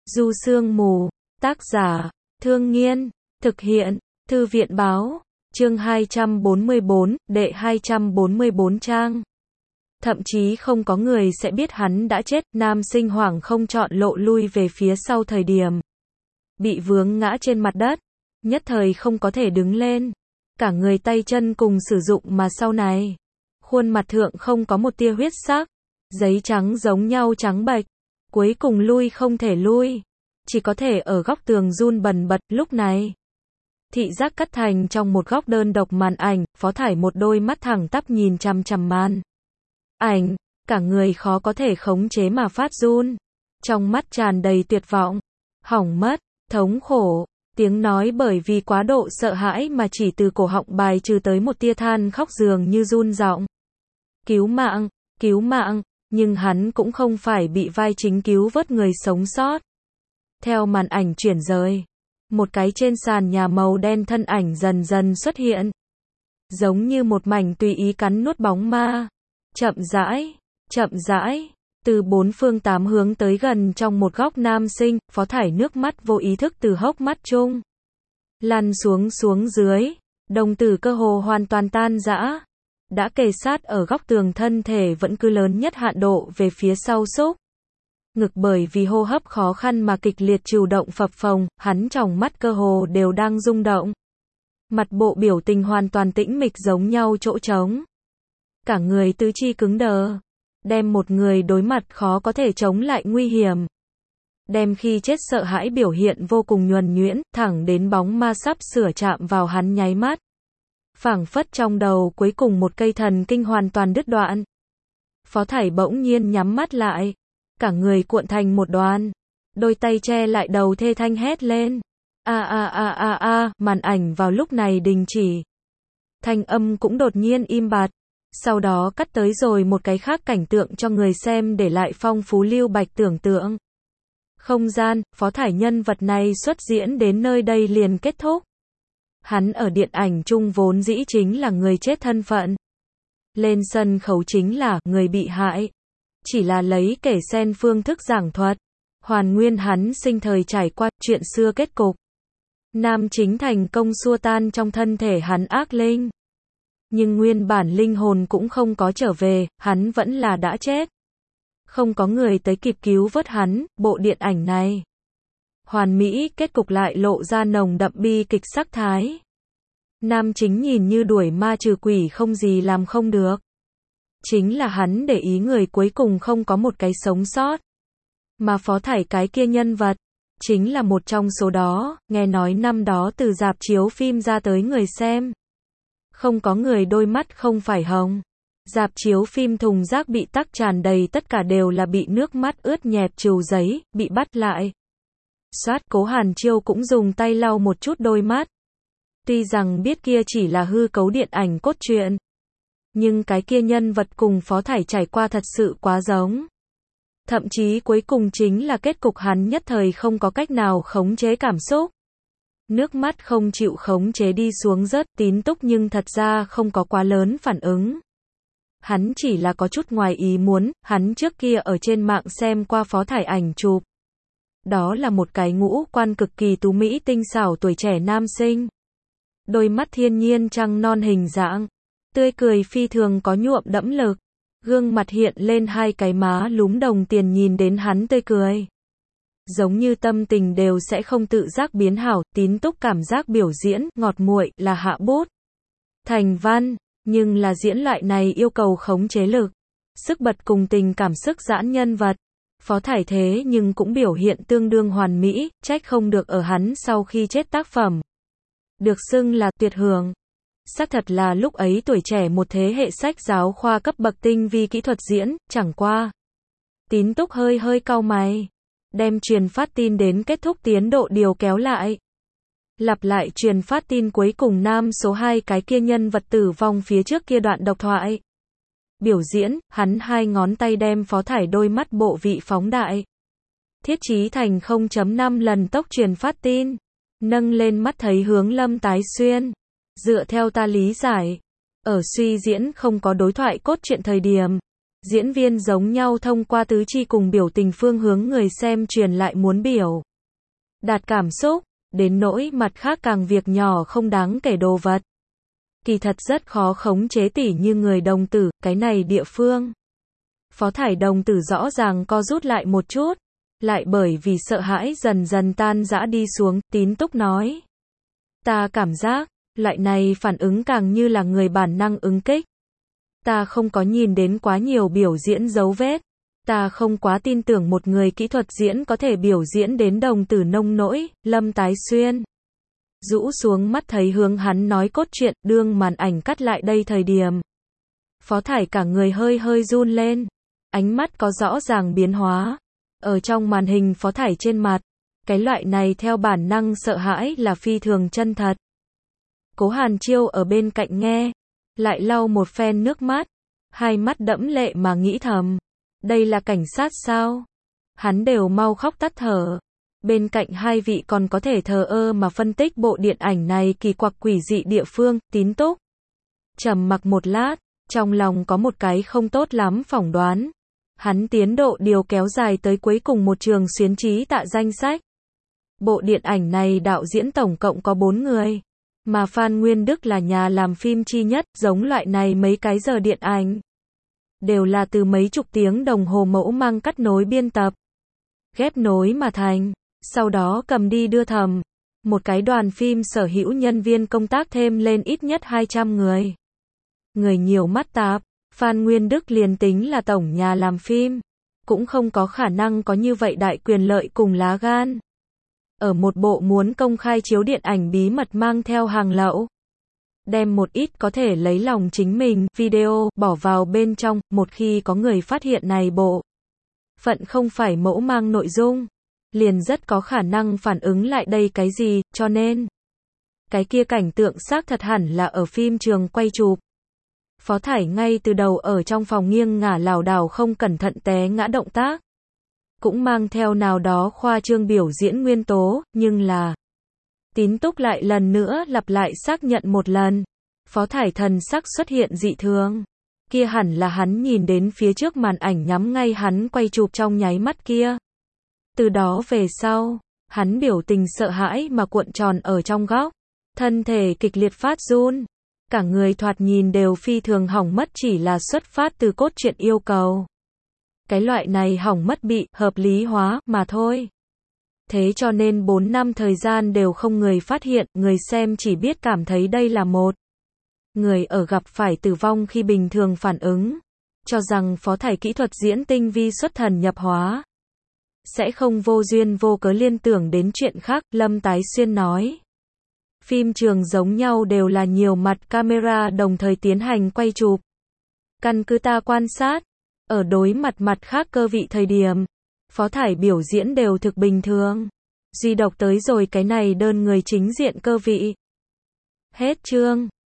Du Sương Mù, tác giả, Thương Nghiên, thực hiện, Thư viện Báo, chương 244, đệ 244 trang. Thậm chí không có người sẽ biết hắn đã chết, nam sinh hoảng không chọn lộ lui về phía sau thời điểm. Bị vướng ngã trên mặt đất, nhất thời không có thể đứng lên. Cả người tay chân cùng sử dụng mà sau này. Khuôn mặt thượng không có một tia huyết sắc, giấy trắng giống nhau trắng bệch. Cuối cùng lui không thể lui, chỉ có thể ở góc tường run bần bật. Lúc này, thị giác cắt thành trong một góc đơn độc màn ảnh, Phó Thải một đôi mắt thẳng tắp nhìn chằm chằm màn ảnh, cả người khó có thể khống chế mà phát run, trong mắt tràn đầy tuyệt vọng, hỏng mất, thống khổ, tiếng nói bởi vì quá độ sợ hãi mà chỉ từ cổ họng bài trừ tới một tia than khóc dường như run giọng. Cứu mạng, cứu mạng. Nhưng hắn cũng không phải bị vai chính cứu vớt người sống sót. Theo màn ảnh chuyển rời, một cái trên sàn nhà màu đen thân ảnh dần dần xuất hiện. Giống như một mảnh tùy ý cắn nuốt bóng ma. Chậm rãi, từ bốn phương tám hướng tới gần trong một góc nam sinh, Phó Thải nước mắt vô ý thức từ hốc mắt chung lăn xuống dưới, đồng tử cơ hồ hoàn toàn tan rã. Đã kề sát ở góc tường thân thể vẫn cứ lớn nhất hạn độ về phía sau xúc. Ngực bởi vì hô hấp khó khăn mà kịch liệt trừu động phập phồng, hắn tròng mắt cơ hồ đều đang rung động. Mặt bộ biểu tình hoàn toàn tĩnh mịch giống nhau chỗ trống. Cả người tứ chi cứng đờ. Đem một người đối mặt khó có thể chống lại nguy hiểm. Đem khi chết sợ hãi biểu hiện vô cùng nhuần nhuyễn, thẳng đến bóng ma sắp sửa chạm vào hắn nháy mắt. Phảng phất trong đầu cuối cùng một cây thần kinh hoàn toàn đứt đoạn. Phó Thải bỗng nhiên nhắm mắt lại, cả người cuộn thành một đoàn, đôi tay che lại đầu thê thanh hét lên. Màn ảnh vào lúc này đình chỉ. Thanh âm cũng đột nhiên im bặt. Sau đó cắt tới rồi một cái khác cảnh tượng cho người xem để lại phong phú lưu bạch tưởng tượng. Không gian, Phó Thải nhân vật này xuất diễn đến nơi đây liền kết thúc. Hắn ở điện ảnh chung vốn dĩ chính là người chết thân phận. Lên sân khấu chính là người bị hại. Chỉ là lấy kể sen phương thức giảng thuật. Hoàn nguyên hắn sinh thời trải qua chuyện xưa kết cục. Nam chính thành công xua tan trong thân thể hắn ác linh. Nhưng nguyên bản linh hồn cũng không có trở về, hắn vẫn là đã chết. Không có người tới kịp cứu vớt hắn, bộ điện ảnh này. Hoàn mỹ kết cục lại lộ ra nồng đậm bi kịch sắc thái. Nam chính nhìn như đuổi ma trừ quỷ không gì làm không được. Chính là hắn để ý người cuối cùng không có một cái sống sót. Mà Phó Thải cái kia nhân vật, chính là một trong số đó, nghe nói năm đó từ rạp chiếu phim ra tới người xem. Không có người đôi mắt không phải hồng. Rạp chiếu phim thùng rác bị tắc tràn đầy tất cả đều là bị nước mắt ướt nhẹp trừu giấy, bị bắt lại. Cố Hàn Chiêu cũng dùng tay lau một chút đôi mắt. Tuy rằng biết kia chỉ là hư cấu điện ảnh cốt truyện. Nhưng cái kia nhân vật cùng Phó Thải trải qua thật sự quá giống. Thậm chí cuối cùng chính là kết cục hắn nhất thời không có cách nào khống chế cảm xúc. Nước mắt không chịu khống chế đi xuống rớt, Tín Túc nhưng thật ra không có quá lớn phản ứng. Hắn chỉ là có chút ngoài ý muốn, hắn trước kia ở trên mạng xem qua Phó Thải ảnh chụp. Đó là một cái ngũ quan cực kỳ tú mỹ tinh xảo tuổi trẻ nam sinh. Đôi mắt thiên nhiên trăng non hình dạng. Tươi cười phi thường có nhuộm đẫm lực. Gương mặt hiện lên hai cái má lúm đồng tiền nhìn đến hắn tươi cười. Giống như tâm tình đều sẽ không tự giác biến hảo, Tín Túc cảm giác biểu diễn, ngọt nguội, là hạ bút. Thành văn, nhưng là diễn loại này yêu cầu khống chế lực. Sức bật cùng tình cảm sức giãn nhân vật. Phó Thải thế nhưng cũng biểu hiện tương đương hoàn mỹ, trách không được ở hắn sau khi chết tác phẩm. Được xưng là tuyệt hưởng. Xác thật là lúc ấy tuổi trẻ một thế hệ sách giáo khoa cấp bậc tinh vi kỹ thuật diễn, chẳng qua. Tín Túc hơi cau mày. Đem truyền phát tin đến kết thúc tiến độ điều kéo lại. Lặp lại truyền phát tin cuối cùng nam số 2 cái kia nhân vật tử vong phía trước kia đoạn độc thoại. Biểu diễn, hắn hai ngón tay đem Phó Thải đôi mắt bộ vị phóng đại. Thiết trí thành 0.5 lần tốc truyền phát tin. Nâng lên mắt thấy hướng Lâm Tái Xuyên. Dựa theo ta lý giải. Ở suy diễn không có đối thoại cốt truyện thời điểm. Diễn viên giống nhau thông qua tứ chi cùng biểu tình phương hướng người xem truyền lại muốn biểu đạt cảm xúc, đến nỗi mặt khác càng việc nhỏ không đáng kể đồ vật. Kỳ thật rất khó khống chế tỉ như người đồng tử, cái này địa phương. Phó thải đồng tử rõ ràng co rút lại một chút, lại bởi vì sợ hãi dần dần tan rã đi xuống, Tín Túc nói. Ta cảm giác, loại này phản ứng càng như là người bản năng ứng kích. Ta không có nhìn đến quá nhiều biểu diễn dấu vết. Ta không quá tin tưởng một người kỹ thuật diễn có thể biểu diễn đến đồng tử nông nỗi, Lâm Tái Xuyên. Rũ xuống mắt thấy hướng hắn nói cốt truyện, đương màn ảnh cắt lại đây thời điểm. Phó thải cả người hơi hơi run lên. Ánh mắt có rõ ràng biến hóa. Ở trong màn hình phó thải trên mặt. Cái loại này theo bản năng sợ hãi là phi thường chân thật. Cố Hàn Chiêu ở bên cạnh nghe. Lại lau một phen nước mắt. Hai mắt đẫm lệ mà nghĩ thầm. Đây là cảnh sát sao? Hắn đều mau khóc tắt thở. Bên cạnh hai vị còn có thể thờ ơ mà phân tích bộ điện ảnh này kỳ quặc quỷ dị địa phương, Tín Túc. Trầm mặc một lát, trong lòng có một cái không tốt lắm phỏng đoán. Hắn tiến độ điều kéo dài tới cuối cùng một trường xuyến trí tạ danh sách. Bộ điện ảnh này đạo diễn tổng cộng có 4 người. Mà Phan Nguyên Đức là nhà làm phim chi nhất, giống loại này mấy cái giờ điện ảnh. Đều là từ mấy chục tiếng đồng hồ mẫu mang cắt nối biên tập. Ghép nối mà thành. Sau đó cầm đi đưa thẩm. Một cái đoàn phim sở hữu nhân viên công tác thêm lên ít nhất 200 người. Người nhiều mắt tạp. Phan Nguyên Đức liền tính là tổng nhà làm phim. Cũng không có khả năng có như vậy đại quyền lợi cùng lá gan. Ở một bộ muốn công khai chiếu điện ảnh bí mật mang theo hàng lậu. Đem một ít có thể lấy lòng chính mình, video, bỏ vào bên trong, một khi có người phát hiện này bộ phận không phải mẫu mang nội dung, liền rất có khả năng phản ứng lại đây cái gì, cho nên cái kia cảnh tượng xác thật hẳn là ở phim trường quay chụp. Phó thải ngay từ đầu ở trong phòng nghiêng ngả lảo đảo không cẩn thận té ngã động tác. Cũng mang theo nào đó khoa trương biểu diễn nguyên tố, nhưng là Tín Túc lại lần nữa lặp lại xác nhận một lần. Phó thải thần sắc xuất hiện dị thường. Kia hẳn là hắn nhìn đến phía trước màn ảnh nhắm ngay hắn quay chụp trong nháy mắt kia. Từ đó về sau, hắn biểu tình sợ hãi mà cuộn tròn ở trong góc. Thân thể kịch liệt phát run. Cả người thoạt nhìn đều phi thường hỏng mất chỉ là xuất phát từ cốt truyện yêu cầu. Cái loại này hỏng mất bị hợp lý hóa mà thôi. Thế cho nên 4 năm thời gian đều không người phát hiện, người xem chỉ biết cảm thấy đây là một người ở gặp phải tử vong khi bình thường phản ứng. Cho rằng phó thải kỹ thuật diễn tinh vi xuất thần nhập hóa. Sẽ không vô duyên vô cớ liên tưởng đến chuyện khác, Lâm Tái Xuyên nói. Phim trường giống nhau đều là nhiều mặt camera đồng thời tiến hành quay chụp. Căn cứ ta quan sát, ở đối mặt khác cơ vị thời điểm, phó thải biểu diễn đều thực bình thường. Duy độc tới rồi cái này đơn người chính diện cơ vị. Hết chương.